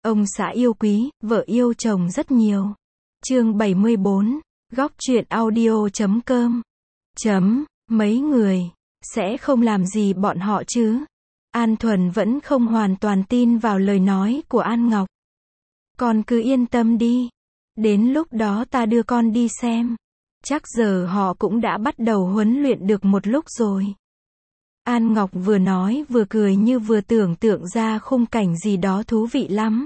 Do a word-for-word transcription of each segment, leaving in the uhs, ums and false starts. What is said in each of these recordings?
Ông xã yêu quý, vợ yêu chồng rất nhiều. Chương bảy mươi bốn, góc truyện audio chấm com. Chấm, mấy người, sẽ không làm gì bọn họ chứ? An Thuần vẫn không hoàn toàn tin vào lời nói của An Ngọc. Con cứ yên tâm đi. Đến lúc đó ta đưa con đi xem. Chắc giờ họ cũng đã bắt đầu huấn luyện được một lúc rồi. An Ngọc vừa nói vừa cười như vừa tưởng tượng ra khung cảnh gì đó thú vị lắm.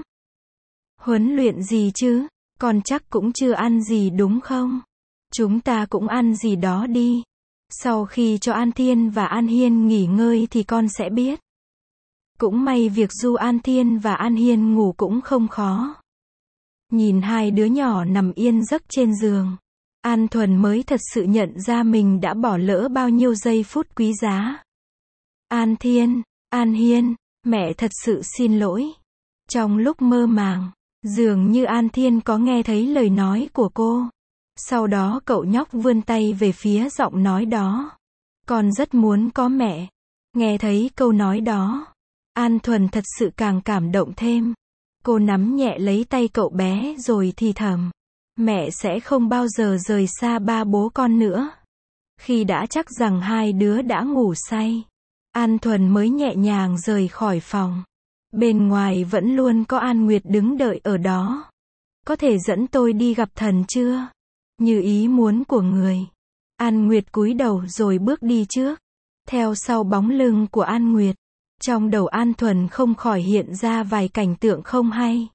Huấn luyện gì chứ? Con chắc cũng chưa ăn gì đúng không? Chúng ta cũng ăn gì đó đi. Sau khi cho An Thiên và An Hiên nghỉ ngơi thì con sẽ biết. Cũng may việc du An Thiên và An Hiên ngủ cũng không khó. Nhìn hai đứa nhỏ nằm yên giấc trên giường, An Thuần mới thật sự nhận ra mình đã bỏ lỡ bao nhiêu giây phút quý giá. An Thiên, An Hiên, mẹ thật sự xin lỗi. Trong lúc mơ màng, dường như An Thiên có nghe thấy lời nói của cô. Sau đó cậu nhóc vươn tay về phía giọng nói đó. Con rất muốn có mẹ. Nghe thấy câu nói đó, An Thuần thật sự càng cảm động thêm. Cô nắm nhẹ lấy tay cậu bé rồi thì thầm. Mẹ sẽ không bao giờ rời xa ba bố con nữa. Khi đã chắc rằng hai đứa đã ngủ say, An Thuần mới nhẹ nhàng rời khỏi phòng. Bên ngoài vẫn luôn có An Nguyệt đứng đợi ở đó. Có thể dẫn tôi đi gặp thần chưa? Như ý muốn của người. An Nguyệt cúi đầu rồi bước đi trước. Theo sau bóng lưng của An Nguyệt, trong đầu An Thuần không khỏi hiện ra vài cảnh tượng không hay.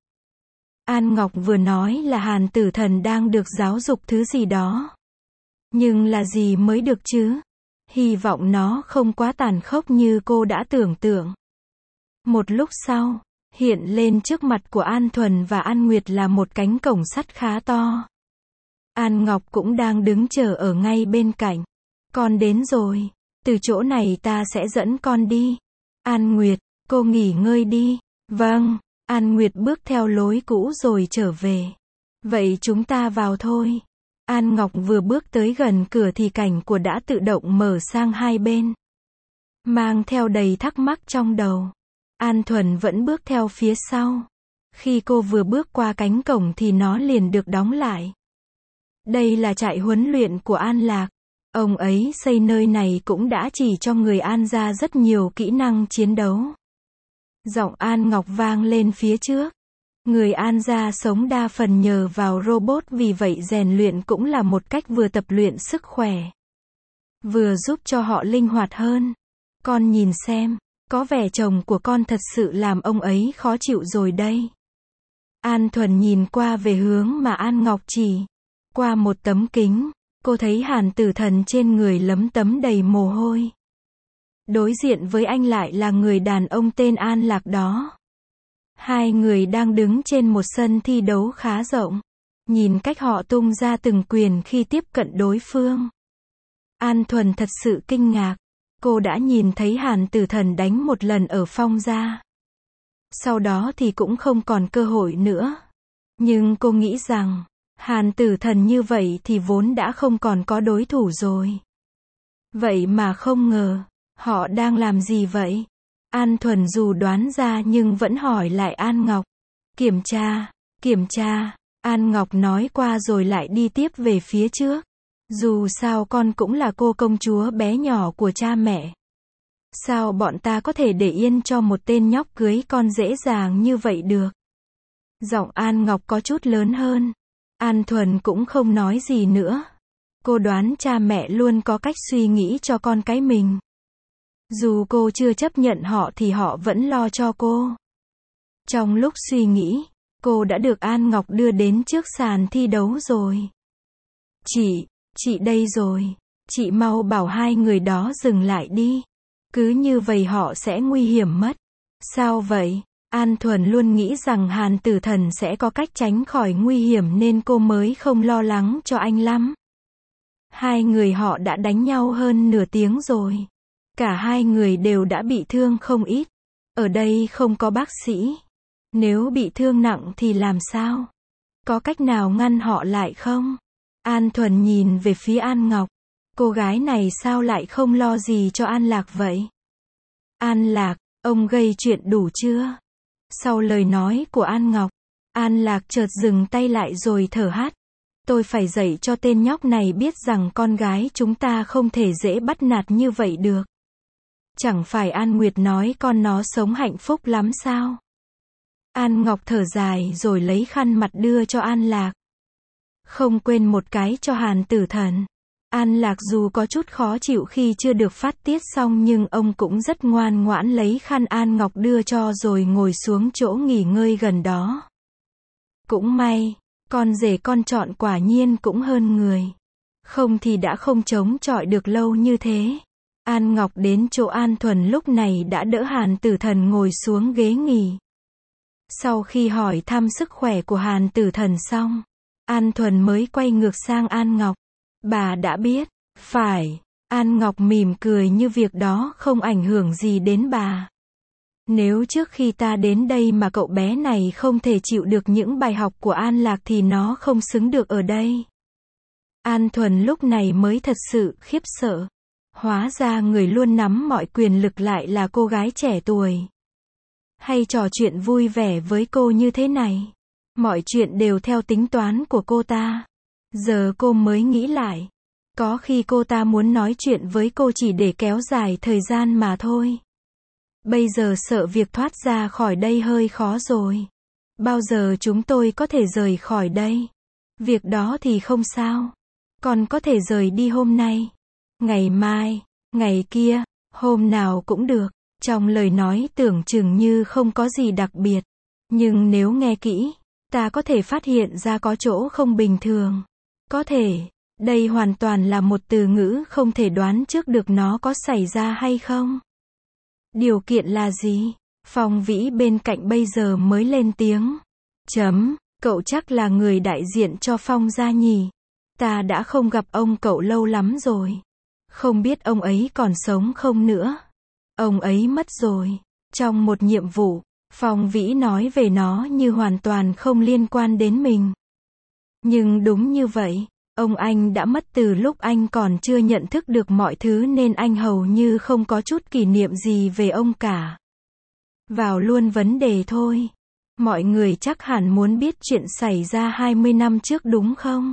An Ngọc vừa nói là Hàn Tử Thần đang được giáo dục thứ gì đó. Nhưng là gì mới được chứ? Hy vọng nó không quá tàn khốc như cô đã tưởng tượng. Một lúc sau, hiện lên trước mặt của An Thuần và An Nguyệt là một cánh cổng sắt khá to. An Ngọc cũng đang đứng chờ ở ngay bên cạnh. Con đến rồi, từ chỗ này ta sẽ dẫn con đi. An Nguyệt, cô nghỉ ngơi đi. Vâng, An Nguyệt bước theo lối cũ rồi trở về. Vậy chúng ta vào thôi. An Ngọc vừa bước tới gần cửa thì cảnh của đã tự động mở sang hai bên. Mang theo đầy thắc mắc trong đầu, An Thuần vẫn bước theo phía sau. Khi cô vừa bước qua cánh cổng thì nó liền được đóng lại. Đây là trại huấn luyện của An Lạc. Ông ấy xây nơi này cũng đã chỉ cho người An ra rất nhiều kỹ năng chiến đấu. Giọng An Ngọc vang lên phía trước. Người An gia sống đa phần nhờ vào robot, vì vậy rèn luyện cũng là một cách vừa tập luyện sức khỏe, vừa giúp cho họ linh hoạt hơn. Con nhìn xem, có vẻ chồng của con thật sự làm ông ấy khó chịu rồi đây. An Thuần nhìn qua về hướng mà An Ngọc chỉ. Qua một tấm kính, cô thấy Hàn Tử Thần trên người lấm tấm đầy mồ hôi. Đối diện với anh lại là người đàn ông tên An Lạc đó. Hai người đang đứng trên một sân thi đấu khá rộng. Nhìn cách họ tung ra từng quyền khi tiếp cận đối phương, An Thuần thật sự kinh ngạc. Cô đã nhìn thấy Hàn Tử Thần đánh một lần ở Phong gia. Sau đó thì cũng không còn cơ hội nữa. Nhưng cô nghĩ rằng, Hàn Tử Thần như vậy thì vốn đã không còn có đối thủ rồi. Vậy mà không ngờ, họ đang làm gì vậy? An Thuần dù đoán ra nhưng vẫn hỏi lại An Ngọc. Kiểm tra, kiểm tra. An Ngọc nói qua rồi lại đi tiếp về phía trước. Dù sao con cũng là cô công chúa bé nhỏ của cha mẹ. Sao bọn ta có thể để yên cho một tên nhóc cưới con dễ dàng như vậy được? Giọng An Ngọc có chút lớn hơn. An Thuần cũng không nói gì nữa. Cô đoán cha mẹ luôn có cách suy nghĩ cho con cái mình. Dù cô chưa chấp nhận họ thì họ vẫn lo cho cô. Trong lúc suy nghĩ, cô đã được An Ngọc đưa đến trước sàn thi đấu rồi. Chị, chị đây rồi. Chị mau bảo hai người đó dừng lại đi. Cứ như vậy họ sẽ nguy hiểm mất. Sao vậy? An Thuần luôn nghĩ rằng Hàn Tử Thần sẽ có cách tránh khỏi nguy hiểm nên cô mới không lo lắng cho anh lắm. Hai người họ đã đánh nhau hơn nửa tiếng rồi. Cả hai người đều đã bị thương không ít. Ở đây không có bác sĩ. Nếu bị thương nặng thì làm sao? Có cách nào ngăn họ lại không? An Thuần nhìn về phía An Ngọc. Cô gái này sao lại không lo gì cho An Lạc vậy? An Lạc, ông gây chuyện đủ chưa? Sau lời nói của An Ngọc, An Lạc chợt dừng tay lại rồi thở hắt. Tôi phải dạy cho tên nhóc này biết rằng con gái chúng ta không thể dễ bắt nạt như vậy được. Chẳng phải An Nguyệt nói con nó sống hạnh phúc lắm sao? An Ngọc thở dài rồi lấy khăn mặt đưa cho An Lạc. Không quên một cái cho Hàn Tử Thần. An Lạc dù có chút khó chịu khi chưa được phát tiết xong nhưng ông cũng rất ngoan ngoãn lấy khăn An Ngọc đưa cho rồi ngồi xuống chỗ nghỉ ngơi gần đó. Cũng may, con rể con chọn quả nhiên cũng hơn người. Không thì đã không chống chọi được lâu như thế. An Ngọc đến chỗ An Thuần lúc này đã đỡ Hàn Tử Thần ngồi xuống ghế nghỉ. Sau khi hỏi thăm sức khỏe của Hàn Tử Thần xong, An Thuần mới quay ngược sang An Ngọc. Bà đã biết, phải. An Ngọc mỉm cười như việc đó không ảnh hưởng gì đến bà. Nếu trước khi ta đến đây mà cậu bé này không thể chịu được những bài học của An Lạc thì nó không xứng được ở đây. An Thuần lúc này mới thật sự khiếp sợ. Hóa ra người luôn nắm mọi quyền lực lại là cô gái trẻ tuổi. Hay trò chuyện vui vẻ với cô như thế này. Mọi chuyện đều theo tính toán của cô ta. Giờ cô mới nghĩ lại. Có khi cô ta muốn nói chuyện với cô chỉ để kéo dài thời gian mà thôi. Bây giờ sợ việc thoát ra khỏi đây hơi khó rồi. Bao giờ chúng tôi có thể rời khỏi đây? Việc đó thì không sao. Còn có thể rời đi hôm nay, ngày mai, ngày kia, hôm nào cũng được. Trong lời nói tưởng chừng như không có gì đặc biệt. Nhưng nếu nghe kỹ, ta có thể phát hiện ra có chỗ không bình thường. Có thể, đây hoàn toàn là một từ ngữ không thể đoán trước được nó có xảy ra hay không. Điều kiện là gì? Phong Vĩ bên cạnh bây giờ mới lên tiếng. Chấm, cậu chắc là người đại diện cho Phong gia nhỉ? Ta đã không gặp ông cậu lâu lắm rồi. Không biết ông ấy còn sống không nữa. Ông ấy mất rồi. Trong một nhiệm vụ, Phong Vĩ nói về nó như hoàn toàn không liên quan đến mình. Nhưng đúng như vậy, ông anh đã mất từ lúc anh còn chưa nhận thức được mọi thứ nên anh hầu như không có chút kỷ niệm gì về ông cả. Vào luôn vấn đề thôi. Mọi người chắc hẳn muốn biết chuyện xảy ra hai mươi năm trước đúng không?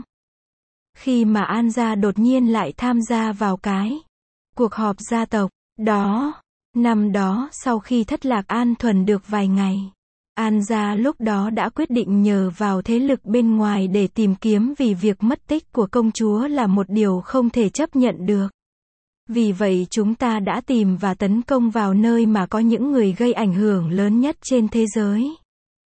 Khi mà An gia đột nhiên lại tham gia vào cái cuộc họp gia tộc đó. Năm đó sau khi thất lạc An Thuần được vài ngày, An gia lúc đó đã quyết định nhờ vào thế lực bên ngoài để tìm kiếm vì việc mất tích của công chúa là một điều không thể chấp nhận được. Vì vậy chúng ta đã tìm và tấn công vào nơi mà có những người gây ảnh hưởng lớn nhất trên thế giới.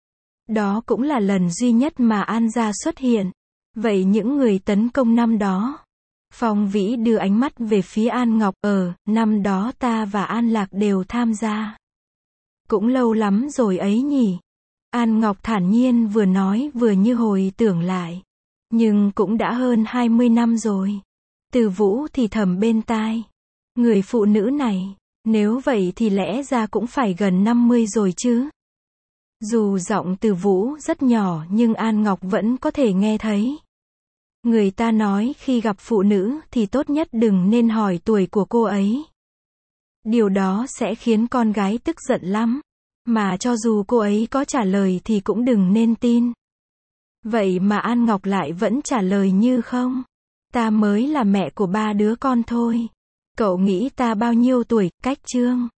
Đó cũng là lần duy nhất mà An gia xuất hiện. Vậy những người tấn công năm đó? Phong Vĩ đưa ánh mắt về phía An Ngọc. Ờ, năm đó ta và An Lạc đều tham gia. Cũng lâu lắm rồi ấy nhỉ? An Ngọc thản nhiên vừa nói vừa như hồi tưởng lại. Nhưng cũng đã hơn hai mươi năm rồi. Từ Vũ thì thầm bên tai. Người phụ nữ này, nếu vậy thì lẽ ra cũng phải gần năm mươi rồi chứ. Dù giọng Từ Vũ rất nhỏ nhưng An Ngọc vẫn có thể nghe thấy. Người ta nói khi gặp phụ nữ thì tốt nhất đừng nên hỏi tuổi của cô ấy. Điều đó sẽ khiến con gái tức giận lắm. Mà cho dù cô ấy có trả lời thì cũng đừng nên tin. Vậy mà An Ngọc lại vẫn trả lời như không. Ta mới là mẹ của ba đứa con thôi. Cậu nghĩ ta bao nhiêu tuổi, cách Trương